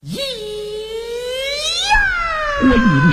咿呀！观音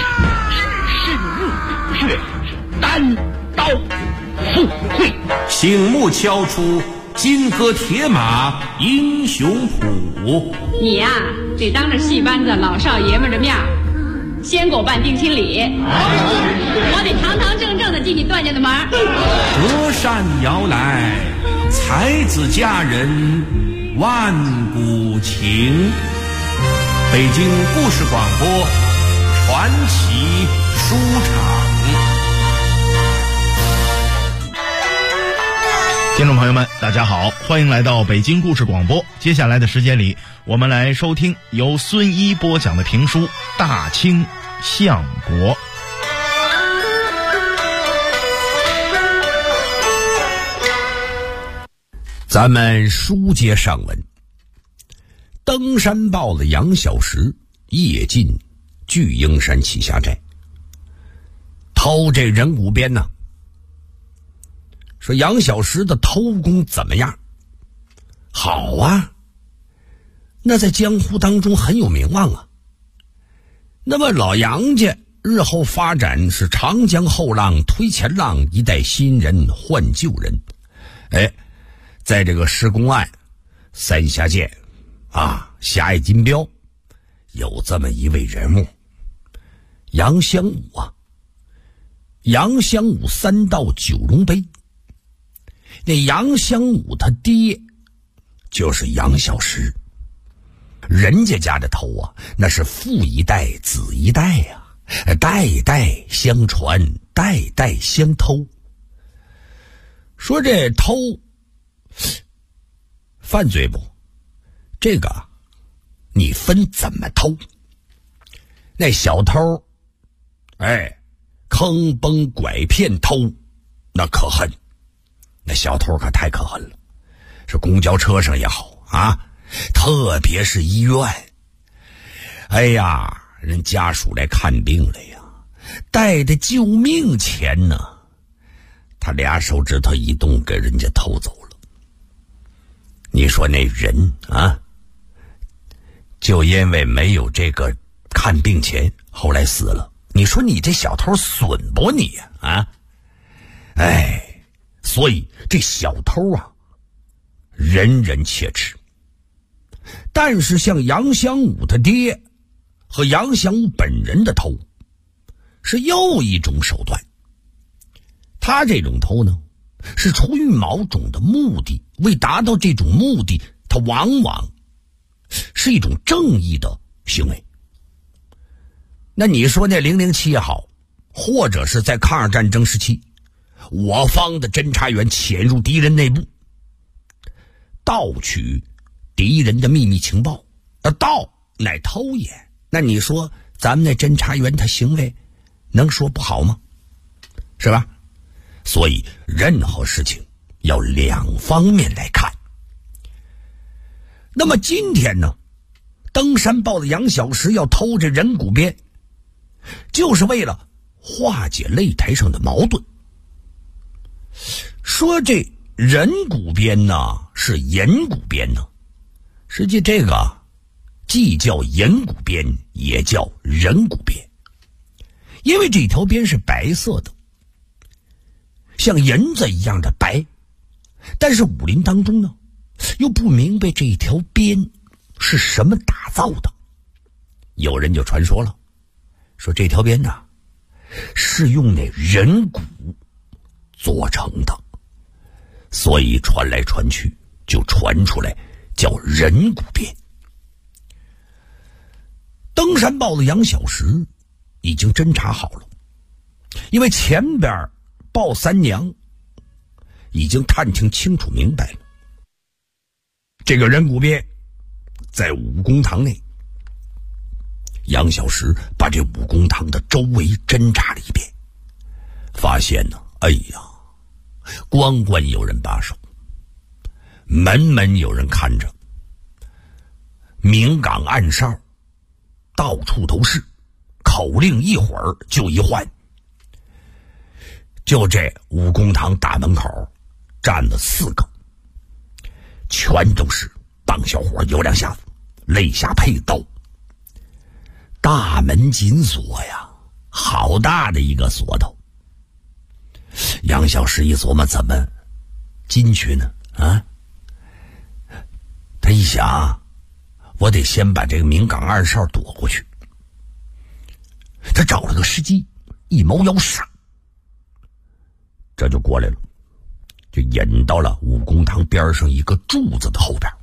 是日月单刀赴会， 醒目敲出金戈铁马英雄谱。 你呀，得当着戏班子老少爷们的面先给我办定亲礼，我得堂堂正正的进你段家的门。 隔山摇来，才子佳人万古情。北京故事广播传奇书场。 听众朋友们大家好，欢迎来到北京故事广播。接下来的时间里，我们来收听由孙一播讲的评书《大清相国》。 咱们书接上文，登山豹的杨小石夜进巨鹰山栖霞寨，偷这人骨鞭呢。说杨小石的偷功怎么样？好啊，那在江湖当中很有名望啊。那么老杨家日后发展是长江后浪推前浪，一代新人换旧人。在这个施公案三峡涧狭隘金标有这么一位人物，杨香武啊。杨香武三道九龙杯，那杨香武他爹就是杨小石，人家的头啊，那是父一代子一代呀，代代相传，代代相偷。说这偷犯罪不？这个你分怎么偷。那小偷坑崩拐骗偷，那可恨，那小偷可太可恨了。是公交车上也好啊，特别是医院，人家属来看病了呀，带的救命钱呢，他俩手指头一动给人家偷走了。你说那人啊，就因为没有这个看病钱后来死了，你说你这小偷损不你呀所以这小偷啊人人切齿。但是像杨香武他爹和杨香武本人的偷是又一种手段。他这种偷呢是出于某种的目的，为达到这种目的，他往往是一种正义的行为。那你说那007也好，或者是在抗日战争时期我方的侦察员潜入敌人内部，盗取敌人的秘密情报，盗乃偷也，那你说咱们那侦察员他行为能说不好吗？是吧？所以任何事情要两方面来看。那么今天呢，登山豹的杨小石要偷这人骨鞭，就是为了化解擂台上的矛盾。说这人骨鞭呢是人骨鞭呢，实际这个既叫人骨鞭也叫人骨鞭，因为这条鞭是白色的，像银子一样的白，但是武林当中呢又不明白这条鞭是什么打造的。有人就传说了，说这条鞭呢是用那人骨做成的，所以传来传去就传出来叫人骨鞭。登山豹的杨小石已经侦查好了，因为前边鲍三娘已经探听清楚明白了，这个人骨鞭在武公堂内。杨小石把这武公堂的周围侦查了一遍，发现呢关关有人把守，门门有人看着，明岗暗哨到处都是，口令一会儿就一换。就这武公堂大门口站了4个，全都是棒小伙，有两下子，肋下配刀， 大门紧锁呀，好大的一个锁头。杨小石一琢磨，怎么进去呢？啊，他一想，我得先把这个明岗2哨躲过去。他找了个时机，一猫腰上，这就过来了，就引到了武功堂边上一个柱子的后边，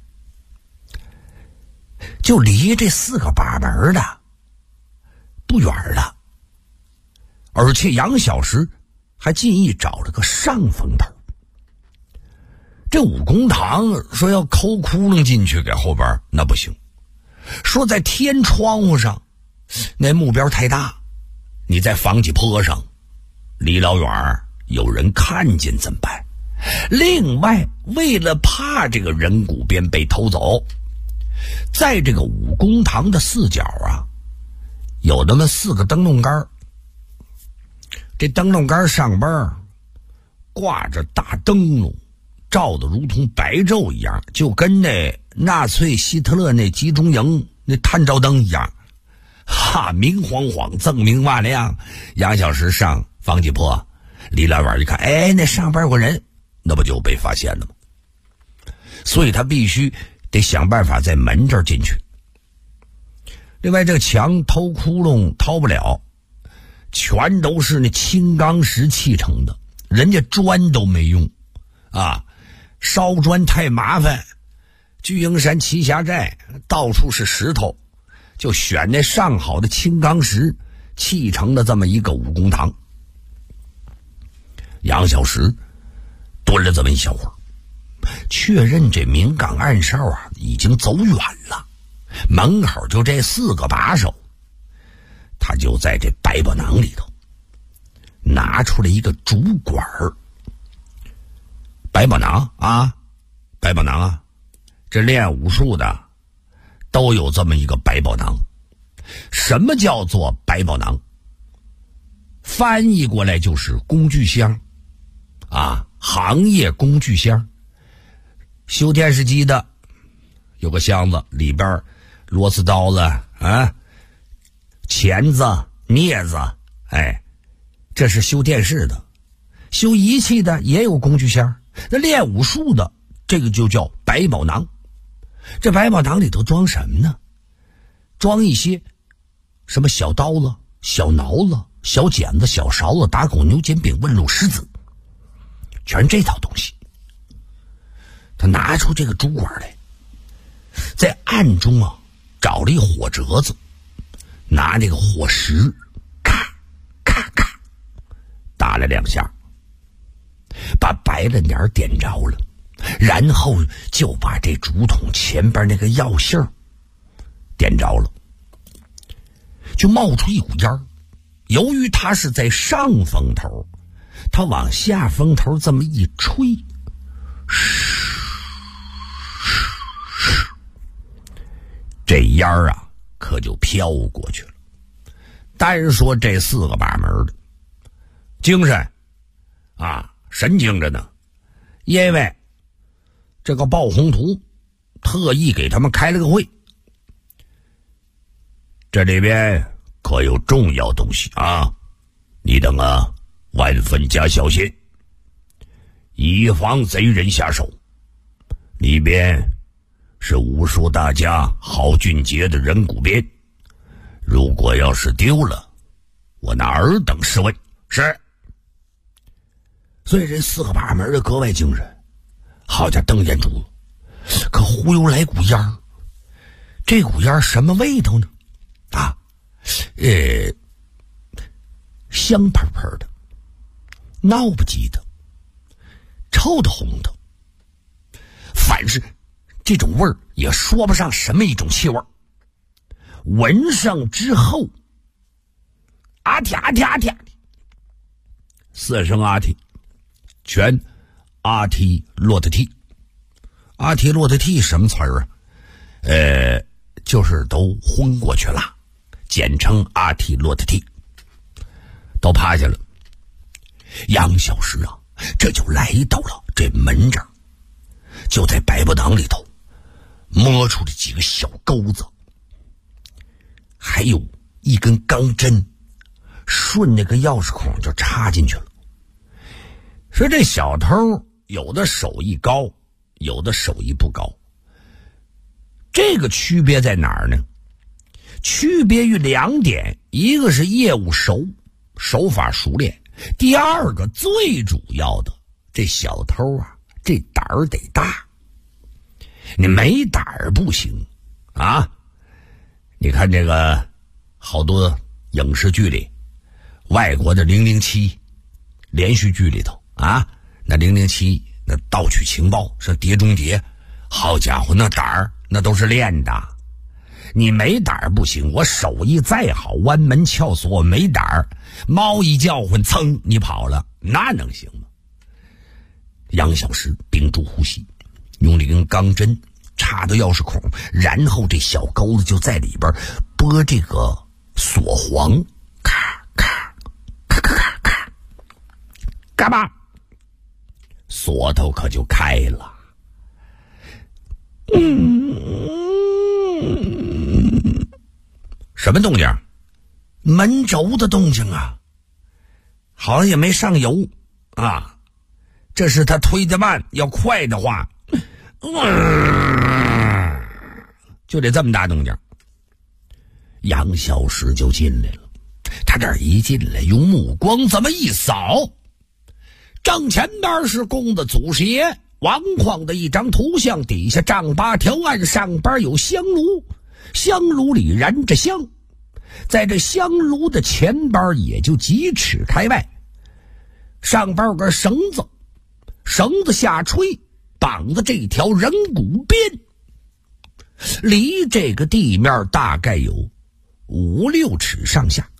就离这4个把门的不远了。而且杨小石还进意找了个上风头。这武功堂说要抠窟窿进去给后边，那不行，说在天窗户上那目标太大，你在房脊坡上离老远有人看见怎么办？另外为了怕这个人骨鞭被偷走，在这个武功堂的4角啊有那么4个灯笼杆，这灯笼杆上边挂着大灯笼，照得如同白昼一样，就跟那纳粹希特勒那集中营那探照灯一样，哈，明晃晃，锃明瓦亮。杨小石上房脊坡，离老远一看，哎，那上边有个人，那不就被发现了吗？所以他必须得想办法在门这儿进去。另外，这个墙偷窟窿掏不了，全都是那青钢石砌成的，人家砖都没用啊，烧砖太麻烦。巨鹰山栖霞寨到处是石头，就选那上好的青钢石砌成了这么一个武功堂。杨小石蹲了这么一小会儿，确认这明岗暗哨啊已经走远了，门口就这4个把手。他就在这百宝囊里头拿出了一个竹管儿。百宝囊啊，百宝囊啊，这练武术的都有这么一个百宝囊。什么叫做百宝囊？翻译过来就是工具箱啊，行业工具箱。修电视机的有个箱子，里边螺丝刀子啊，钳子、镊子，哎，这是修电视的。修仪器的也有工具箱，那练武术的这个就叫百宝囊。这百宝囊里头装什么呢？装一些什么小刀子、小挠子、小剪子、小勺子、打狗牛肩柄、问路石子，全是这套东西。他拿出这个竹管来，在暗中啊找了一火折子，拿那个火石咔咔咔打了2下，把白了点点着了，然后就把这竹筒前边那个药杏点着了，就冒出一股烟儿。由于它是在上风头，它往下风头这么一吹，这烟儿啊可就飘过去了。单说这4个把门的精神啊，神经着呢，因为这个鲍宏图特意给他们开了个会，这里边可有重要东西啊，你等啊万分加小心，以防贼人下手。里边是武术大家郝俊杰的人骨鞭，如果要是丢了，我拿尔等试问。是。所以这4个把门的格外精神，好家瞪眼珠子，可忽悠来股烟儿。这股烟儿什么味道呢？啊，香喷喷的，闹不叽的，臭的红的，反是这种味儿也说不上什么一种气味。闻上之后，阿嚏阿嚏阿嚏，4声阿嚏，全阿嚏洛特替。阿嚏洛特替什么词儿啊？就是都昏过去了，简称阿嚏洛特替，都趴下了。杨小石啊，这就来到了这门这儿，就在百宝囊里头摸出了几个小钩子，还有一根钢针顺那个钥匙孔就插进去了。说这小偷有的手艺高，有的手艺不高，这个区别在哪儿呢？区别于2点，一个是业务熟，手法熟练，第二个最主要的，这小偷啊，这胆儿得大。你没胆儿不行啊！你看这个好多影视剧里，外国的007连续剧里头啊，那007那盗取情报是碟中谍，好家伙，那胆儿那都是练的。你没胆儿不行，我手艺再好，弯门撬锁没胆儿，猫一叫唤，噌你跑了，那能行吗？杨小石屏住呼吸，用了一根钢针插到钥匙孔，然后这小钩子就在里边拨这个锁簧，咔咔咔咔咔咔，嘎巴，锁头可就开了。什么动静？门轴的动静啊，好像也没上油啊。这是他推的慢，要快的话，就得这么大动静。杨小石就进来了，他这一进来，用目光这么一扫，正前边是供的祖师爷王匡的一张图像，底下丈八条案上边有香炉，香炉里燃着香，在这香炉的前边也就几尺开外，上边有个绳子，绳子下垂，绑着这条人骨鞭，离这个地面大概有5、6尺上下，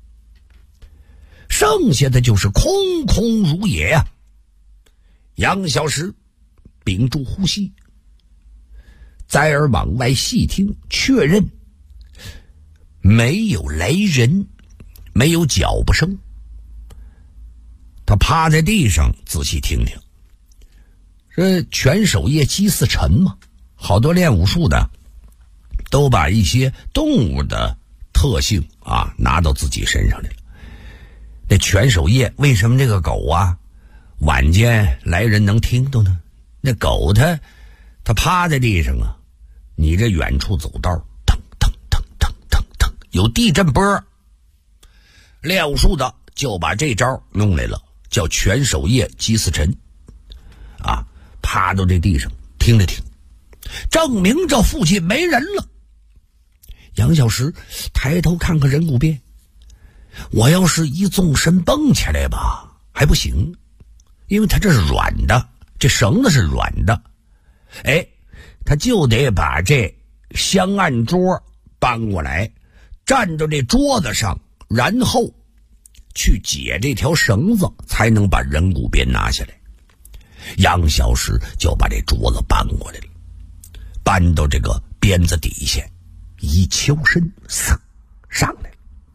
剩下的就是空空如也呀。杨小石屏住呼吸，再而往外细听，确认没有来人，没有脚步声。他趴在地上仔细听听，这全守夜击四尘嘛，好多练武术的都把一些动物的特性啊拿到自己身上来了。那全守夜为什么这个狗啊晚间来人能听到呢？那狗它趴在地上啊，你这远处走道腾腾腾腾腾腾有地震波，练武术的就把这招弄来了，叫全守夜击四尘啊，趴到这地上听了听，证明这附近没人了。杨小石抬头看看人骨鞭，我要是一纵身蹦起来吧还不行，因为它这是软的，这绳子是软的，他就得把这香案桌搬过来，站到这桌子上，然后去解这条绳子，才能把人骨鞭拿下来。杨小石就把这桌子搬过来了，搬到这个鞭子底下，一敲身，嗖上来了。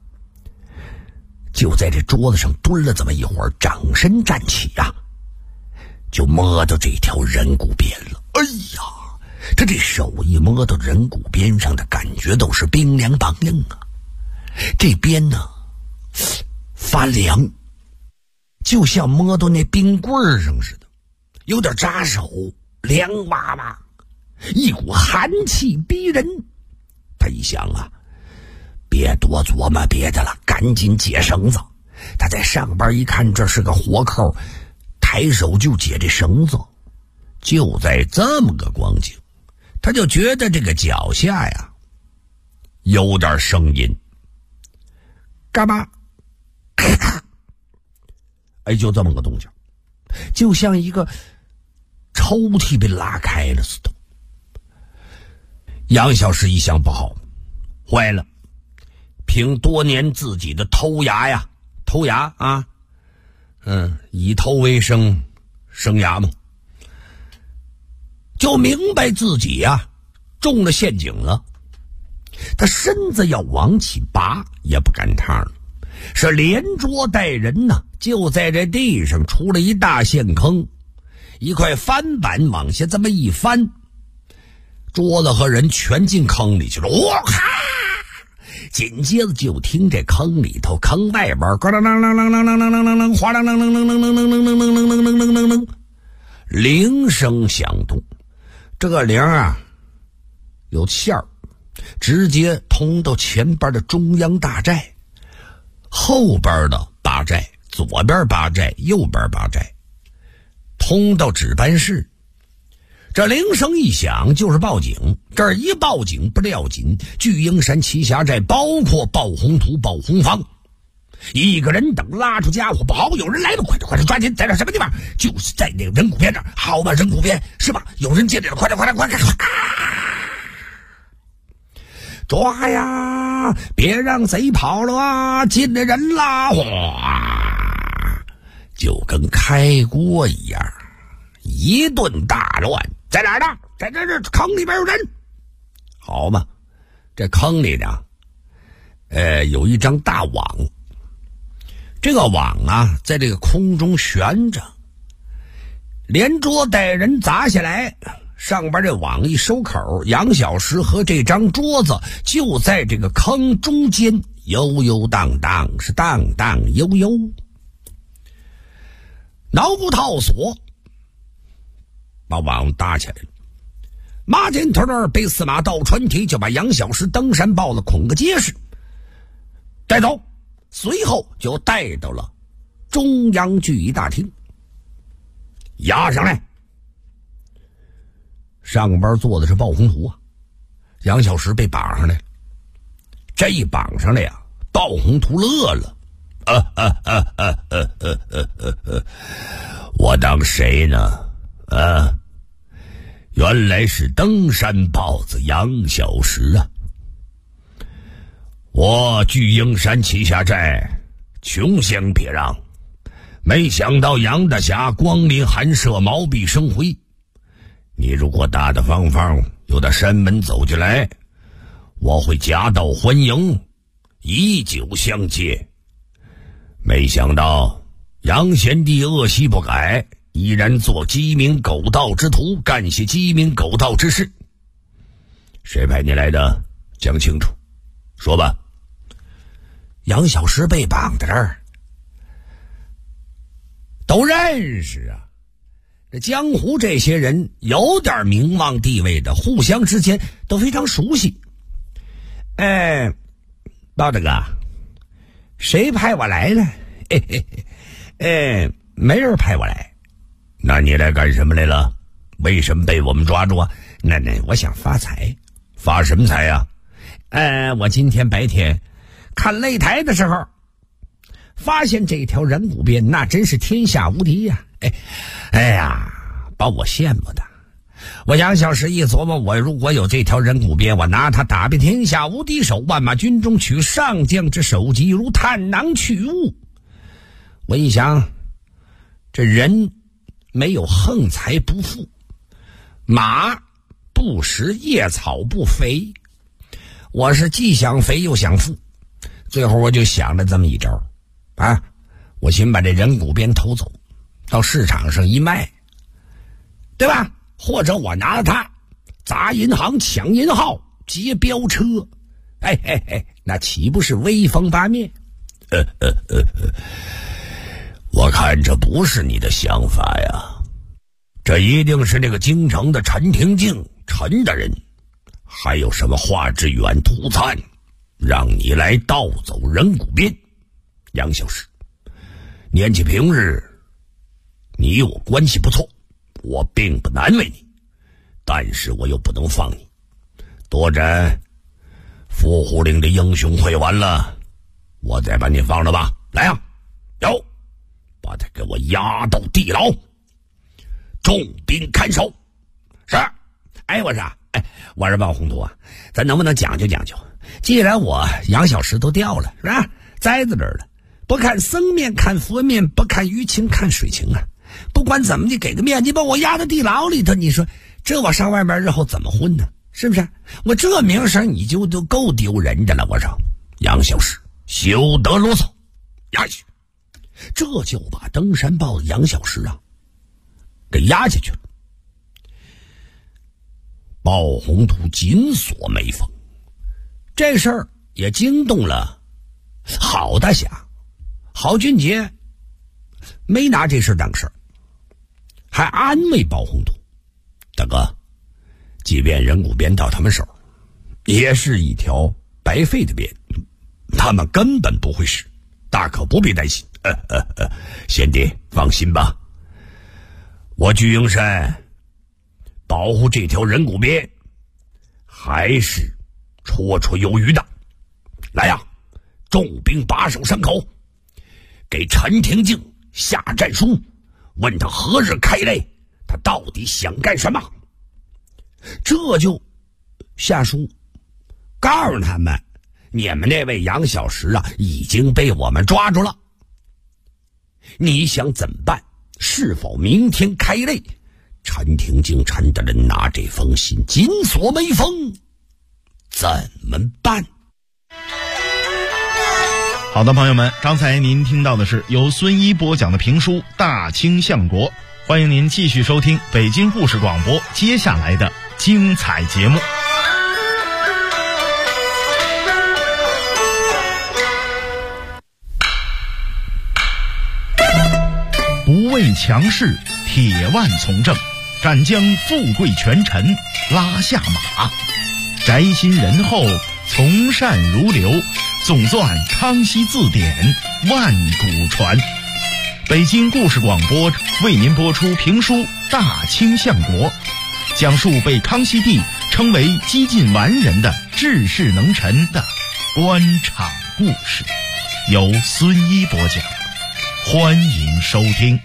就在这桌子上蹲了这么一会儿，掌身站起啊，就摸到这条人骨鞭了。哎呀，他这手一摸到人骨鞭上的感觉都是冰凉梆硬啊，这鞭呢发凉，就像摸到那冰棍上似的，有点扎手，凉哇哇，一股寒气逼人。他一想啊，别多琢磨别的了，赶紧解绳子。他在上边一看，这是个活扣，抬手就解这绳子。就在这么个光景，他就觉得这个脚下呀有点声音，干嘛？就这么个动静，就像一个抽屉被拉开了似的。杨小石一想不好，坏了，凭多年自己的偷牙啊，以偷为生，生牙嘛，就明白自己啊中了陷阱了。他身子要往起拔也不赶趟了，是连捉带人呢，就在这地上出了一大陷坑，一块翻板往下这么一翻，桌子和人全进坑里去了。哇哈！ 紧接着就听这坑里头、坑外边咣啷啷啷啷啷啷啷啷啷啷哗啷啷啷啷啷啷啷啷啷啷啷啷，铃声响动。这个铃啊，有线儿，直接通到前边的中央大寨，后边的八寨，左边八寨，右边八寨，通到值班室。这铃声一响就是报警，这儿一报警不要紧，巨鹰山栖霞寨包括鲍宏图、鲍宏芳，一个人等拉出家伙，不好，有人来了，快点抓紧，在这什么地方？就是在那个人骨边这儿，好吧，人骨边是吧？有人进来了，快点抓呀！别让贼跑了啊！进来人啦！哗，就跟开锅一样，一顿大乱。在哪儿呢？在这坑里边有人。好嘛，这坑里呢，有一张大网。这个网啊，在这个空中悬着，连桌带人砸下来，上边这网一收口，杨小石和这张桌子就在这个坑中间，悠悠荡荡，是荡荡悠悠。挠不套索，把网搭起来了。马前头那儿被司马道传提，就把杨小石登山抱了，捆个结实，带走。随后就带到了中央剧艺大厅，押上来。上边坐的是鲍宏图啊，杨小石被绑上来了。这一绑上来呀，鲍宏图乐了，我当谁呢？原来是登山豹子杨小石啊！我巨鹰山栖霞寨穷乡僻壤，没想到杨大侠光临寒舍，毛笔生辉。你如果大大方方由他山门走进来，我会夹道欢迎，以酒相接。没想到杨贤弟恶习不改，依然做鸡鸣狗盗之徒，干些鸡鸣狗盗之事。谁派你来的？讲清楚，说吧。杨小石被绑在这儿，都认识啊。这江湖这些人有点名望地位的，互相之间都非常熟悉。包大哥，谁派我来了？没人派我来。那你来干什么来了？为什么被我们抓住啊？那我想发财。发什么财呀？我今天白天看擂台的时候，发现这条人骨鞭那真是天下无敌呀！哎呀，把我羡慕的。我杨小石一琢磨，我如果有这条人骨鞭，我拿它打遍天下无敌手，万马军中取上将之首级，如探囊取物。我一想，这人没有横财不富，马不食夜草不肥，我是既想肥又想富。最后我就想了这么一招啊，我先把这人骨鞭偷走，到市场上一卖，对吧？或者我拿它砸银行、抢银号、劫飙车，那岂不是威风八面？我看这不是你的想法呀，这一定是那个京城的陈廷敬陈大人，还有什么华志远涂灿，让你来盗走人骨鞭。杨小石，念起平日你我关系不错，我并不难为你，但是我又不能放你。多展伏虎岭的英雄会完了，我再把你放了吧。来啊，有，把他给我押到地牢，重兵看守。是。我是鲍宏图啊，咱能不能讲究讲究？既然我杨小石都掉了，是吧？栽在这儿了，不看僧面看佛面，不看舆情看水情啊。不管怎么的，给个面，你把我押到地牢里头，你说这我上外面日后怎么混呢？是不是？我这名声你就都够丢人的了。我说杨小石休得啰嗦，押下去。这就把登山豹的杨小石啊给押下去了。鲍宏图紧锁眉峰，这事儿也惊动了郝大侠。郝俊杰没拿这事当事儿，还安慰包宏图：“大哥，即便人骨鞭到他们手，也是一条白费的鞭，他们根本不会使，大可不必担心。贤弟放心吧，我聚英山保护这条人骨鞭还是绰绰有余的。来呀，重兵把守山口，给陈廷敬下战书，问他何日开擂，他到底想干什么。这就下书告诉他们，你们那位杨小石啊已经被我们抓住了，你想怎么办？是否明天开擂？陈廷敬陈大人拿这封信紧锁眉峰，怎么办？ 好的，朋友们，刚才您听到的是由孙一播讲的评书《大清相国》，欢迎您继续收听北京故事广播接下来的精彩节目。不畏强势，铁腕从政，敢将富贵权臣拉下马，宅心仁厚，从善如流，总算康熙字典，万古传。北京故事广播为您播出评书《大清相国》，讲述被康熙帝称为几近完人的治世能臣的官场故事，由孙一播讲，欢迎收听。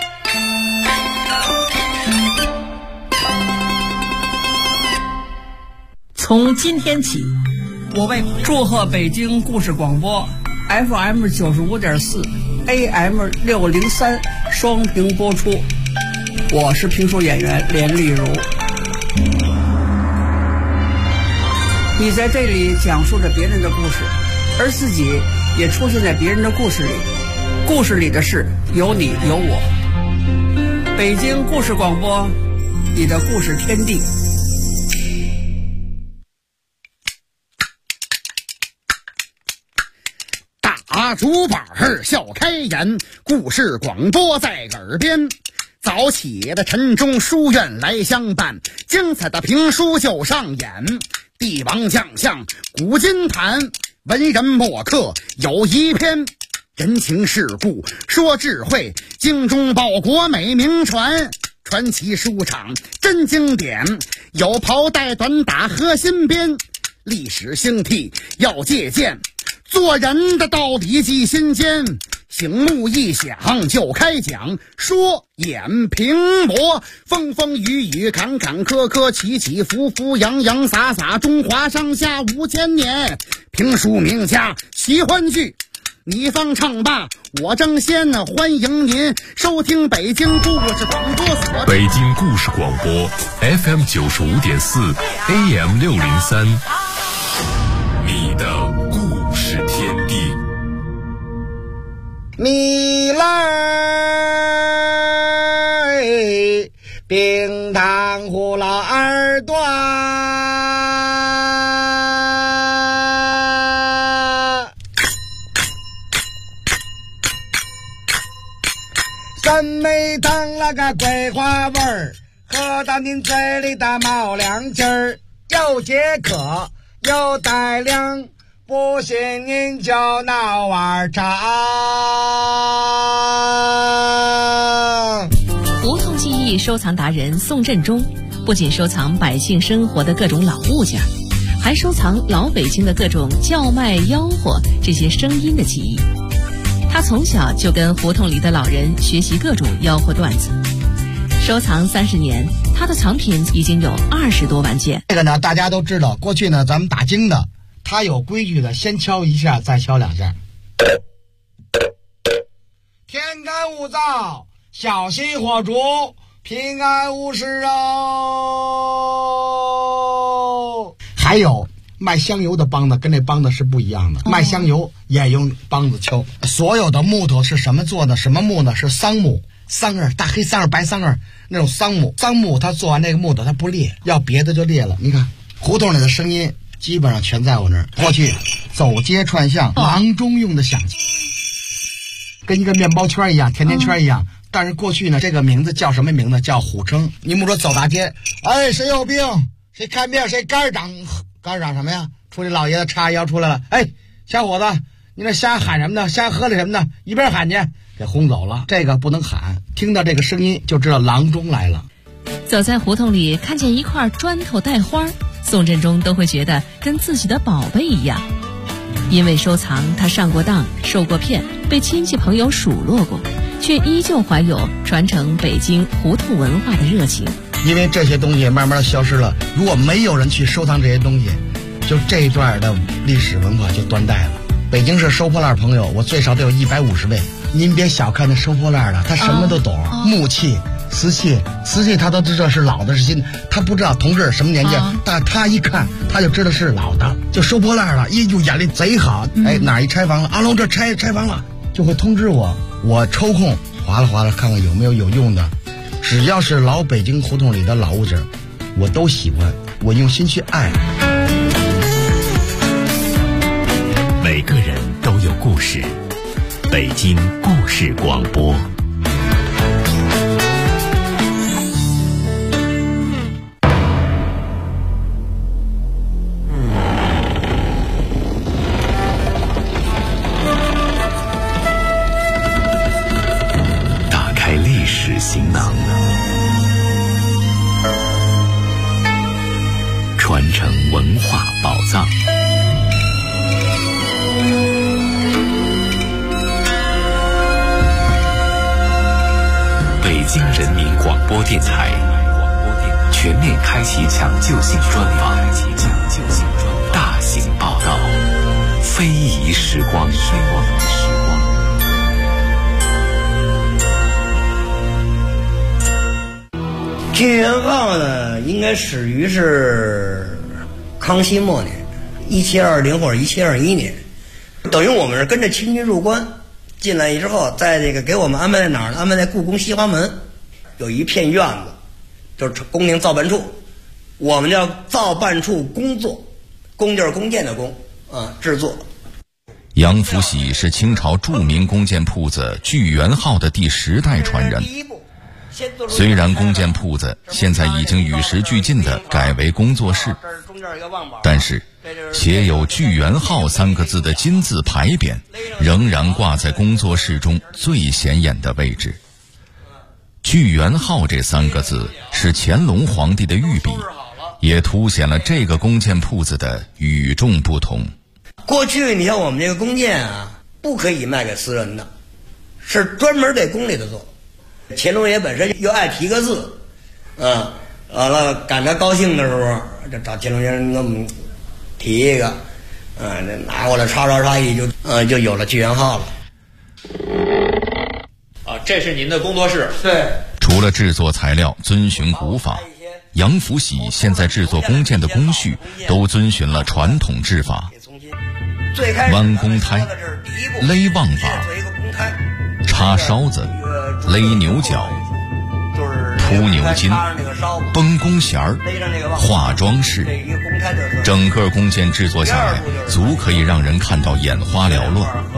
从今天起，我为祝贺北京故事广播 FM 95.4 AM 603双屏播出。我是评书演员连丽如。你在这里讲述着别人的故事，而自己也出现在别人的故事里，故事里的事有你有我。北京故事广播，你的故事天地。 大竹板笑开颜，故事广播在耳边。早起的晨钟书院来相伴，精彩的评书就上演。帝王将相古今谈，文人墨客有一篇。人情世故说智慧，精忠报国美名传。传奇书场真经典，有袍带短打和新编。历史兴替要借鉴，做人的道理记心间。醒目一响就开讲，说演评驳，风风雨雨坎坎坷坷，起起伏伏洋洋洒洒，中华上下5000年。评书名家喜欢剧，你方唱罢我争先，欢迎您收听北京故事广播所。 北京故事广播 FM 95.4 AM 603，你的故事天地。 你来冰糖葫芦耳朵，三妹糖了个桂花味儿，喝到您嘴里的冒凉劲儿，又解渴又带凉，不信您就闹碗茶。 胡同记忆收藏达人宋振中不仅收藏百姓生活的各种老物件，还收藏老北京的各种叫卖吆喝这些声音的记忆。他从小就跟胡同里的老人学习各种吆喝段子，收藏30年，他的藏品已经有20多万件。 这个呢，大家都知道，过去呢咱们打更的，他有规矩的，先敲一下，再敲2下。天干物燥，小心火烛，平安无事哦。还有卖香油的梆子跟这梆子是不一样的，卖香油也用梆子敲。所有的木头是什么做的？什么木呢？是桑木，桑叶，大黑桑叶、白桑叶那种桑木。桑木它做完这个木头它不裂，要别的就裂了。你看胡同里的声音基本上全在我那儿。过去走街串巷，郎中用的响器，跟一个面包圈一样，甜甜圈一样。但是过去呢，这个名字叫什么名字？叫虎称。你们说走大街，哎，谁有病？谁看病？谁肝长什么呀？出去老爷子叉腰出来了，哎，小伙子，你那瞎喊什么呢？瞎喝了什么呢？一边喊去，给轰走了。这个不能喊，听到这个声音就知道郎中来了。 走在胡同里，看见一块砖头带花，宋振中都会觉得跟自己的宝贝一样。因为收藏，他上过当，受过骗，被亲戚朋友数落过，却依旧怀有传承北京胡同文化的热情。 因为这些东西慢慢的消失了，如果没有人去收藏这些东西，就这一段的历史文化就断代了。北京市收破烂朋友，我最少得有150位。您别小看那收破烂的，他什么都懂，木器、瓷器他都知道是老的是新的，他不知道同志什么年纪，但他一看他就知道是老的，就收破烂了，就眼力贼好。哎，哪一拆房了？阿龙这拆房了，就会通知我，我抽空划拉看看有没有用的。只要是老北京胡同里的老物件，我都喜欢，我用心去爱。 每个人都有故事，北京故事广播。打开历史行囊，传承文化宝藏。北京人民广播电台全面开启抢救性专访，大型报道，非遗时光。 剧元号呢，应该始于是康熙末年，1720或者1721年，等于我们是跟着清军入关。进来之后，在这个给我们安排在哪儿呢？安排在故宫西华门，有一片院子，就是宫廷造办处，我们叫造办处工作，工就是弓箭的弓啊，制作。 杨福喜是清朝著名弓箭铺子聚元号的第10代传人。虽然弓箭铺子现在已经与时俱进地改为工作室，但是写有聚元号3个字的金字牌匾仍然挂在工作室中最显眼的位置。聚元号这3个字是乾隆皇帝的御笔，也凸显了这个弓箭铺子的与众不同。 过去你像我们这个弓箭啊，不可以卖给私人的，是专门给宫里的做。乾隆爷本身又爱提个字，完了赶他高兴的时候，就找乾隆先生给我们提一个，这拿过来刷一就有了聚元号了。 这是您的工作室。 对。 除了制作材料遵循古法，杨福喜现在制作弓箭的工序都遵循了传统制法，弯弓胎、勒望把、插梢子、勒牛角、铺牛筋、绷弓弦儿、画装饰，整个弓箭制作下来，足可以让人看到眼花缭乱。